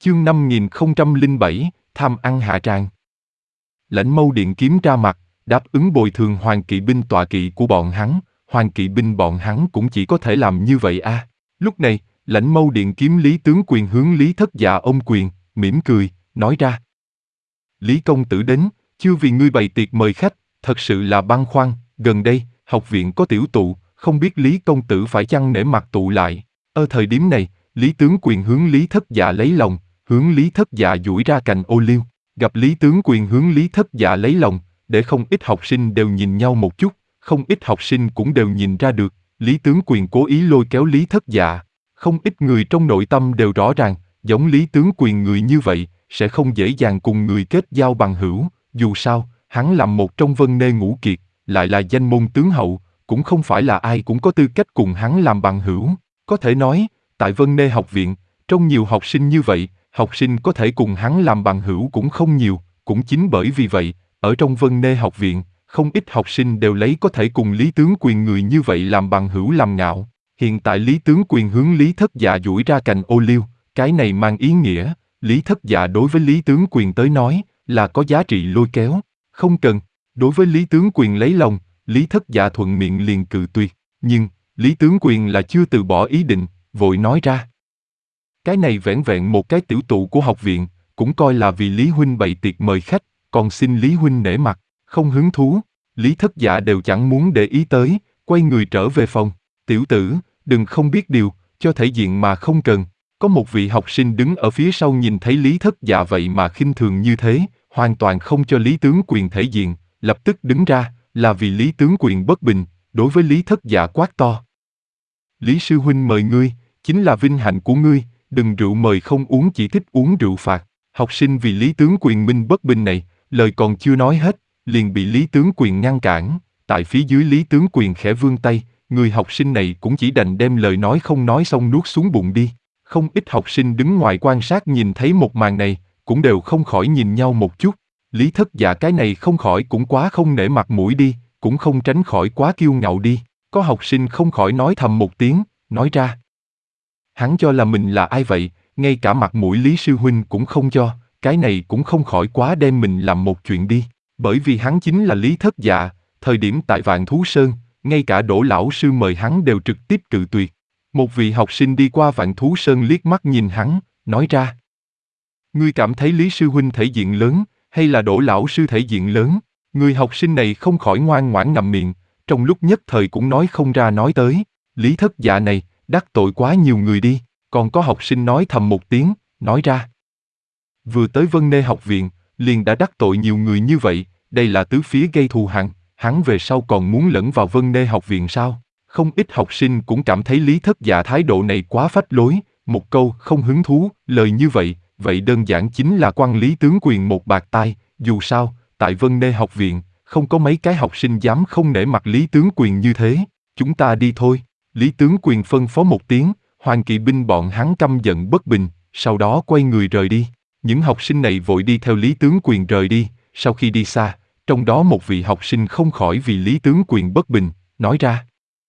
Chương 5007, tham ăn hạ tràng. Lãnh Mâu Điện Kiếm ra mặt, đáp ứng bồi thường hoàng kỵ binh tọa kỵ của bọn hắn, hoàng kỵ binh bọn hắn cũng chỉ có thể làm như vậy a. Lúc này, Lãnh Mâu Điện Kiếm Lý tướng quyền hướng Lý Thất Dạ ôm quyền, mỉm cười, nói ra. Lý công tử đến, chưa vì ngươi bày tiệc mời khách, thật sự là băn khoăn, gần đây, học viện có tiểu tụ, không biết Lý công tử phải chăng nể mặt tụ lại. Ở thời điểm này, Lý tướng quyền hướng Lý Thất Dạ lấy lòng, hướng Lý Thất Dạ duỗi ra cành ô liu, gặp Lý tướng quyền hướng Lý Thất Dạ lấy lòng, để không ít học sinh đều nhìn nhau một chút, không ít học sinh cũng đều nhìn ra được, Lý tướng quyền cố ý lôi kéo Lý Thất Dạ, không ít người trong nội tâm đều rõ ràng, giống Lý tướng quyền người như vậy, sẽ không dễ dàng cùng người kết giao bằng hữu, dù sao, hắn làm một trong Vân Nê Ngũ Kiệt, lại là danh môn tướng hậu, cũng không phải là ai cũng có tư cách cùng hắn làm bằng hữu, có thể nói, tại Vân Nê học viện, trong nhiều học sinh như vậy, học sinh có thể cùng hắn làm bằng hữu cũng không nhiều, cũng chính bởi vì vậy, ở trong Vân Nê học viện, không ít học sinh đều lấy có thể cùng Lý tướng quyền người như vậy làm bằng hữu làm ngạo. Hiện tại Lý tướng quyền hướng Lý Thất Dạ duỗi ra cành ô liu, cái này mang ý nghĩa, Lý Thất Dạ đối với Lý tướng quyền tới nói, là có giá trị lôi kéo, không cần. Đối với Lý tướng quyền lấy lòng, Lý Thất Dạ thuận miệng liền cự tuyệt, nhưng, Lý tướng quyền là chưa từ bỏ ý định, vội nói ra. Cái này vẻn vẹn một cái tiểu tụ của học viện, cũng coi là vì Lý huynh bày tiệc mời khách, còn xin Lý huynh nể mặt, không hứng thú. Lý Thất Dạ đều chẳng muốn để ý tới, quay người trở về phòng. Tiểu tử, đừng không biết điều, cho thể diện mà không cần. Có một vị học sinh đứng ở phía sau nhìn thấy Lý Thất Dạ vậy mà khinh thường như thế, hoàn toàn không cho Lý tướng quyền thể diện, lập tức đứng ra, là vì Lý tướng quyền bất bình, đối với Lý Thất Dạ quát to. Lý sư huynh mời ngươi, chính là vinh hạnh của ngươi, đừng rượu mời không uống, chỉ thích uống rượu phạt. Học sinh vì Lý tướng quyền minh bất bình này, lời còn chưa nói hết, liền bị Lý tướng quyền ngăn cản. Tại phía dưới Lý tướng quyền khẽ vươn tay, người học sinh này cũng chỉ đành đem lời nói không nói xong nuốt xuống bụng đi. Không ít học sinh đứng ngoài quan sát nhìn thấy một màn này, cũng đều không khỏi nhìn nhau một chút. Lý Thất Dạ cái này không khỏi cũng quá không nể mặt mũi đi, cũng không tránh khỏi quá kiêu ngạo đi. Có học sinh không khỏi nói thầm một tiếng, nói ra. Hắn cho là mình là ai vậy, ngay cả mặt mũi Lý sư huynh cũng không cho, cái này cũng không khỏi quá đem mình làm một chuyện đi. Bởi vì hắn chính là Lý Thất Dạ, thời điểm tại Vạn Thú Sơn, ngay cả Đỗ lão sư mời hắn đều trực tiếp cự tuyệt. Một vị học sinh đi qua Vạn Thú Sơn liếc mắt nhìn hắn, nói ra. Ngươi cảm thấy Lý sư huynh thể diện lớn, hay là Đỗ lão sư thể diện lớn? Người học sinh này không khỏi ngoan ngoãn ngậm miệng, trong lúc nhất thời cũng nói không ra nói tới. Lý Thất Dạ này, đắc tội quá nhiều người đi, còn có học sinh nói thầm một tiếng, nói ra. Vừa tới Vân Nê học viện, liền đã đắc tội nhiều người như vậy, đây là tứ phía gây thù hằn, hắn về sau còn muốn lẫn vào Vân Nê học viện sao? Không ít học sinh cũng cảm thấy Lý Thất Dạ thái độ này quá phách lối, một câu không hứng thú, lời như vậy, vậy đơn giản chính là quăng Lý tướng quyền một bạt tai, dù sao, tại Vân Nê học viện, không có mấy cái học sinh dám không nể mặt Lý tướng quyền như thế, chúng ta đi thôi. Lý tướng quyền phân phó một tiếng, hoàng kỵ binh bọn hắn căm giận bất bình, sau đó quay người rời đi. Những học sinh này vội đi theo Lý tướng quyền rời đi, sau khi đi xa, trong đó một vị học sinh không khỏi vì Lý tướng quyền bất bình, nói ra.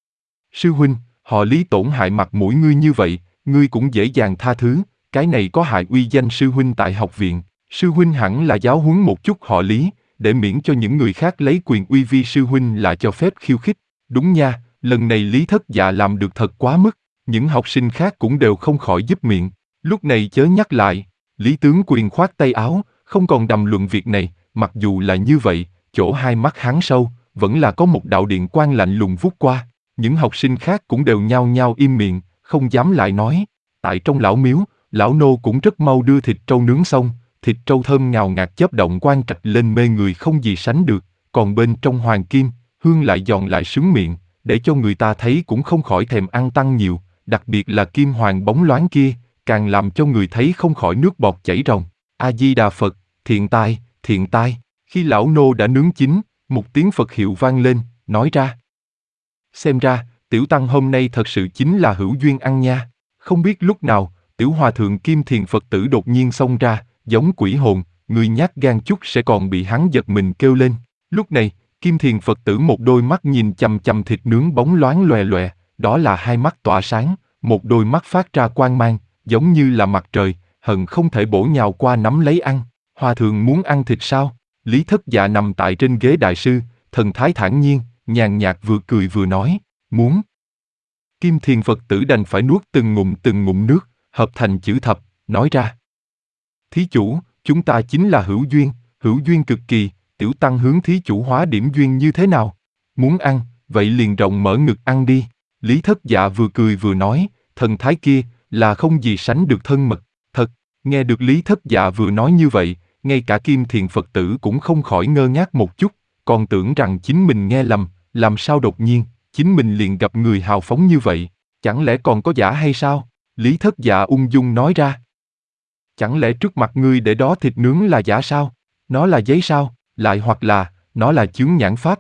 Sư huynh, họ Lý tổn hại mặt mũi ngươi như vậy, ngươi cũng dễ dàng tha thứ, cái này có hại uy danh sư huynh tại học viện. Sư huynh hẳn là giáo huấn một chút họ Lý, để miễn cho những người khác lấy quyền uy vi sư huynh là cho phép khiêu khích. Đúng nha, lần này Lý Thất Dạ làm được thật quá mức, những học sinh khác cũng đều không khỏi giúp miệng. Lúc này chớ nhắc lại, Lý tướng quyền khoát tay áo, không còn đàm luận việc này, mặc dù là như vậy, chỗ hai mắt hắn sâu, vẫn là có một đạo điện quang lạnh lùng vút qua. Những học sinh khác cũng đều nhao nhao im miệng, không dám lại nói. Tại trong lão miếu, lão nô cũng rất mau đưa thịt trâu nướng xong, thịt trâu thơm ngào ngạt chớp động quang trạch lên mê người không gì sánh được, còn bên trong hoàng kim, hương lại giòn lại sướng miệng, để cho người ta thấy cũng không khỏi thèm ăn tăng nhiều, đặc biệt là kim hoàng bóng loáng kia, càng làm cho người thấy không khỏi nước bọt chảy ròng. A Di Đà Phật, thiện tai, thiện tai. Khi lão nô đã nướng chín, một tiếng Phật hiệu vang lên, nói ra. Xem ra, tiểu tăng hôm nay thật sự chính là hữu duyên ăn nha. Không biết lúc nào, tiểu hòa thượng Kim Thiền Phật tử đột nhiên xông ra, giống quỷ hồn, người nhát gan chút sẽ còn bị hắn giật mình kêu lên. Lúc này, Kim Thiền Phật tử một đôi mắt nhìn chằm chằm thịt nướng bóng loáng loè loè, đó là hai mắt tỏa sáng, một đôi mắt phát ra quang mang, giống như là mặt trời, hận không thể bổ nhào qua nắm lấy ăn. Hòa thượng muốn ăn thịt sao? Lý Thất Dạ nằm tại trên ghế đại sư, thần thái thản nhiên, nhàn nhạt vừa cười vừa nói, muốn. Kim Thiền Phật tử đành phải nuốt từng ngụm nước, hợp thành chữ thập, nói ra. Thí chủ, chúng ta chính là hữu duyên cực kỳ, tiểu tăng hướng thí chủ hóa điểm duyên như thế nào? Muốn ăn, vậy liền rộng mở ngực ăn đi. Lý Thất Dạ vừa cười vừa nói, thần thái kia, là không gì sánh được thân mật. Thật, nghe được Lý Thất Dạ vừa nói như vậy, ngay cả Kim Thiền Phật tử cũng không khỏi ngơ ngác một chút, còn tưởng rằng chính mình nghe lầm, làm sao đột nhiên, chính mình liền gặp người hào phóng như vậy, chẳng lẽ còn có giả hay sao? Lý Thất Dạ ung dung nói ra. Chẳng lẽ trước mặt ngươi để đó thịt nướng là giả sao? Nó là giấy sao? Lại hoặc là, nó là chướng nhãn pháp?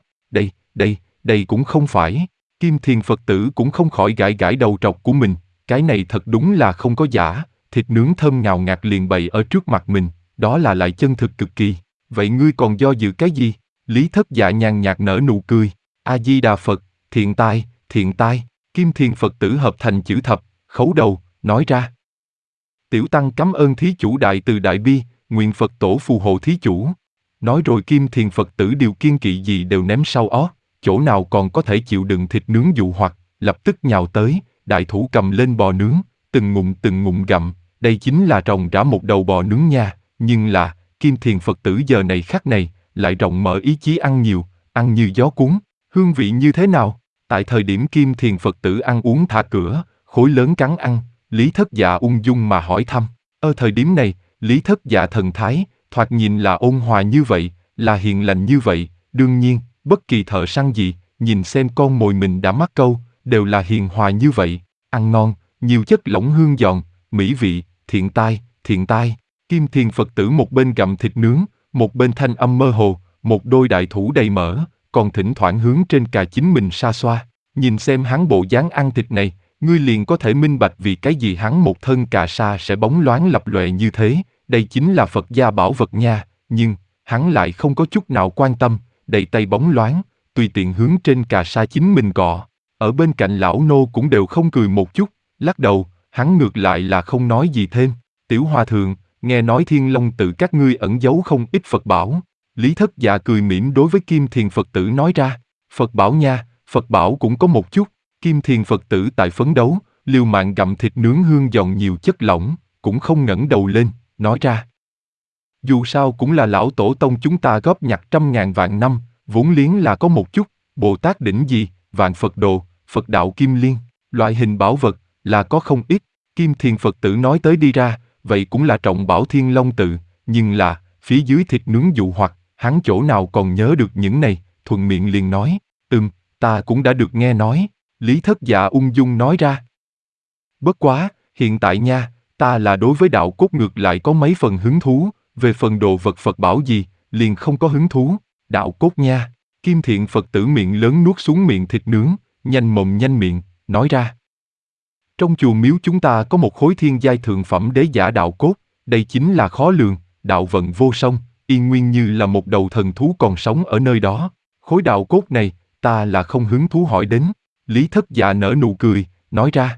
Đây cũng không phải. Kim Thiền Phật tử cũng không khỏi gãi gãi đầu trọc của mình, cái này thật đúng là không có giả, thịt nướng thơm ngào ngạt liền bày ở trước mặt mình, đó là lại chân thực cực kỳ. Vậy ngươi còn do dự cái gì? Lý Thất Dạ nhàn nhạt nở nụ cười. A-di-đà Phật, thiện tai. Kim Thiền Phật tử hợp thành chữ thập, khấu đầu, nói ra. Tiểu tăng cảm ơn thí chủ đại từ đại bi, nguyện Phật tổ phù hộ thí chủ. Nói rồi Kim Thiền Phật tử điều kiên kỵ gì đều ném sau ó, chỗ nào còn có thể chịu đựng thịt nướng dụ hoặc, lập tức nhào tới, đại thủ cầm lên bò nướng, từng ngụm gặm, đây chính là ròng rã một đầu bò nướng nha, nhưng là, Kim Thiền Phật tử giờ này khắc này, lại rộng mở ý chí ăn nhiều, ăn như gió cuốn, hương vị như thế nào? Tại thời điểm Kim Thiền Phật tử ăn uống thả cửa, khối lớn cắn ăn, Lý Thất Dạ ung dung mà hỏi thăm. Ở thời điểm này, Lý Thất Dạ thần thái, thoạt nhìn là ôn hòa như vậy, là hiền lành như vậy, đương nhiên, bất kỳ thợ săn gì, nhìn xem con mồi mình đã mắc câu, đều là hiền hòa như vậy, ăn ngon, nhiều chất lỏng hương giòn, mỹ vị, thiện tai. Kim Thiền Phật tử một bên gặm thịt nướng, một bên thanh âm mơ hồ, một đôi đại thủ đầy mỡ, còn thỉnh thoảng hướng trên cà chính mình sa xoa. Nhìn xem hắn bộ dáng ăn thịt này, ngươi liền có thể minh bạch vì cái gì hắn một thân cà sa sẽ bóng loáng lập lòe như thế, đây chính là Phật gia bảo vật nha, nhưng, hắn lại không có chút nào quan tâm, đầy tay bóng loáng, tùy tiện hướng trên cà sa chính mình gõ. Ở bên cạnh lão nô cũng đều không cười một chút, lắc đầu, hắn ngược lại là không nói gì thêm. Tiểu hòa thượng, nghe nói Thiên Long tự các ngươi ẩn giấu không ít Phật bảo. Lý Thất Dạ cười mỉm đối với Kim Thiền Phật tử nói ra, Phật bảo nha, Phật bảo cũng có một chút. Kim Thiền Phật tử tại phấn đấu, liều mạng gặm thịt nướng hương giòn nhiều chất lỏng, cũng không ngẩng đầu lên, nói ra. Dù sao cũng là lão tổ tông chúng ta góp nhặt trăm ngàn vạn năm, vốn liếng là có một chút, Bồ Tát đỉnh gì, vạn Phật đồ, Phật đạo kim liên, loại hình bảo vật, là có không ít. Kim Thiền Phật tử nói tới đi ra, vậy cũng là trọng bảo Thiên Long tự, nhưng là, phía dưới thịt nướng dụ hoặc, hắn chỗ nào còn nhớ được những này, thuận miệng liền nói, ta cũng đã được nghe nói. Lý Thất Dạ ung dung nói ra. Bất quá, hiện tại nha, ta là đối với đạo cốt ngược lại có mấy phần hứng thú, về phần đồ vật Phật bảo gì, liền không có hứng thú. Đạo cốt nha. Kim Thiện Phật tử miệng lớn nuốt xuống miệng thịt nướng, nhanh mồm nhanh miệng, nói ra. Trong chùa miếu chúng ta có một khối thiên giai thượng phẩm đế giả đạo cốt, đây chính là khó lường, đạo vận vô song, yên nguyên như là một đầu thần thú còn sống ở nơi đó. Khối đạo cốt này, ta là không hứng thú hỏi đến. Lý Thất Dạ nở nụ cười, nói ra.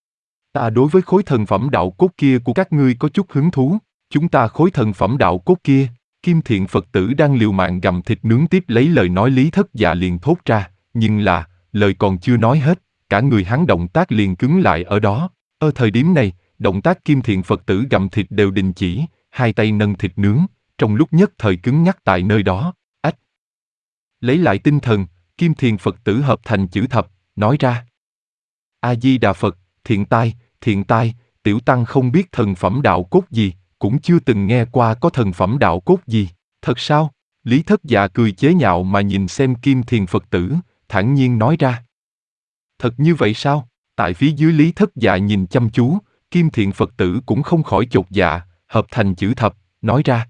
Ta đối với khối thần phẩm đạo cốt kia của các ngươi có chút hứng thú, chúng ta khối thần phẩm đạo cốt kia. Kim Thiện Phật tử đang liều mạng gặm thịt nướng tiếp lấy lời nói Lý Thất Dạ liền thốt ra, nhưng là, lời còn chưa nói hết, cả người hắn động tác liền cứng lại ở đó. Ở thời điểm này, động tác Kim Thiện Phật tử gặm thịt đều đình chỉ, hai tay nâng thịt nướng, trong lúc nhất thời cứng nhắc tại nơi đó. Ách! Lấy lại tinh thần, Kim Thiện Phật tử hợp thành chữ thập, nói ra. A-di-đà Phật, thiện tai, tiểu tăng không biết thần phẩm đạo cốt gì, cũng chưa từng nghe qua có thần phẩm đạo cốt gì. Thật sao? Lý Thất Dạ cười chế nhạo mà nhìn xem Kim Thiền Phật tử, thản nhiên nói ra. Thật như vậy sao? Tại phía dưới Lý Thất Dạ nhìn chăm chú, Kim Thiện Phật tử cũng không khỏi chột dạ, hợp thành chữ thập, nói ra.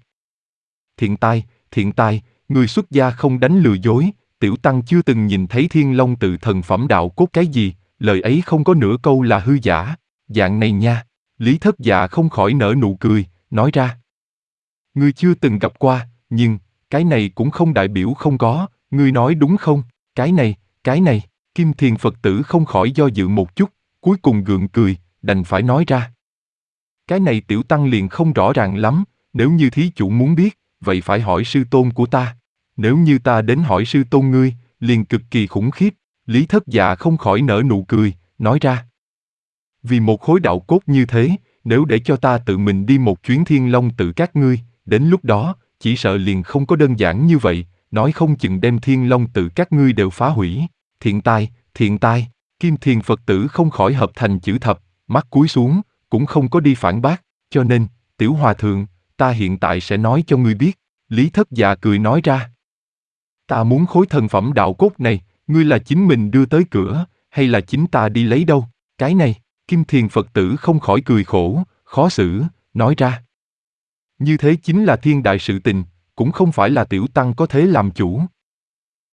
Thiện tai, người xuất gia không đánh lừa dối, tiểu tăng chưa từng nhìn thấy Thiên Long tự thần phẩm đạo cốt cái gì, lời ấy không có nửa câu là hư giả. Dạng này nha. Lý Thất Dạ không khỏi nở nụ cười, nói ra. Ngươi chưa từng gặp qua, nhưng, cái này cũng không đại biểu không có, ngươi nói đúng không? Cái này, Kim Thiền Phật tử không khỏi do dự một chút, cuối cùng gượng cười, đành phải nói ra. Cái này tiểu tăng liền không rõ ràng lắm, nếu như thí chủ muốn biết, vậy phải hỏi sư tôn của ta. Nếu như ta đến hỏi sư tôn ngươi, liền cực kỳ khủng khiếp. Lý Thất Dạ không khỏi nở nụ cười, nói ra. Vì một khối đạo cốt như thế, nếu để cho ta tự mình đi một chuyến Thiên Long tự các ngươi, đến lúc đó, chỉ sợ liền không có đơn giản như vậy, nói không chừng đem Thiên Long tự các ngươi đều phá hủy. Thiện tai, Kim Thiền Phật tử không khỏi hợp thành chữ thập, mắt cúi xuống, cũng không có đi phản bác, cho nên, tiểu hòa thượng, ta hiện tại sẽ nói cho ngươi biết. Lý Thất Dạ cười nói ra. Ta muốn khối thần phẩm đạo cốt này, ngươi là chính mình đưa tới cửa, hay là chính ta đi lấy đâu? Cái này, Kim Thiền Phật tử không khỏi cười khổ, khó xử, nói ra. Như thế chính là thiên đại sự tình, cũng không phải là tiểu tăng có thế làm chủ.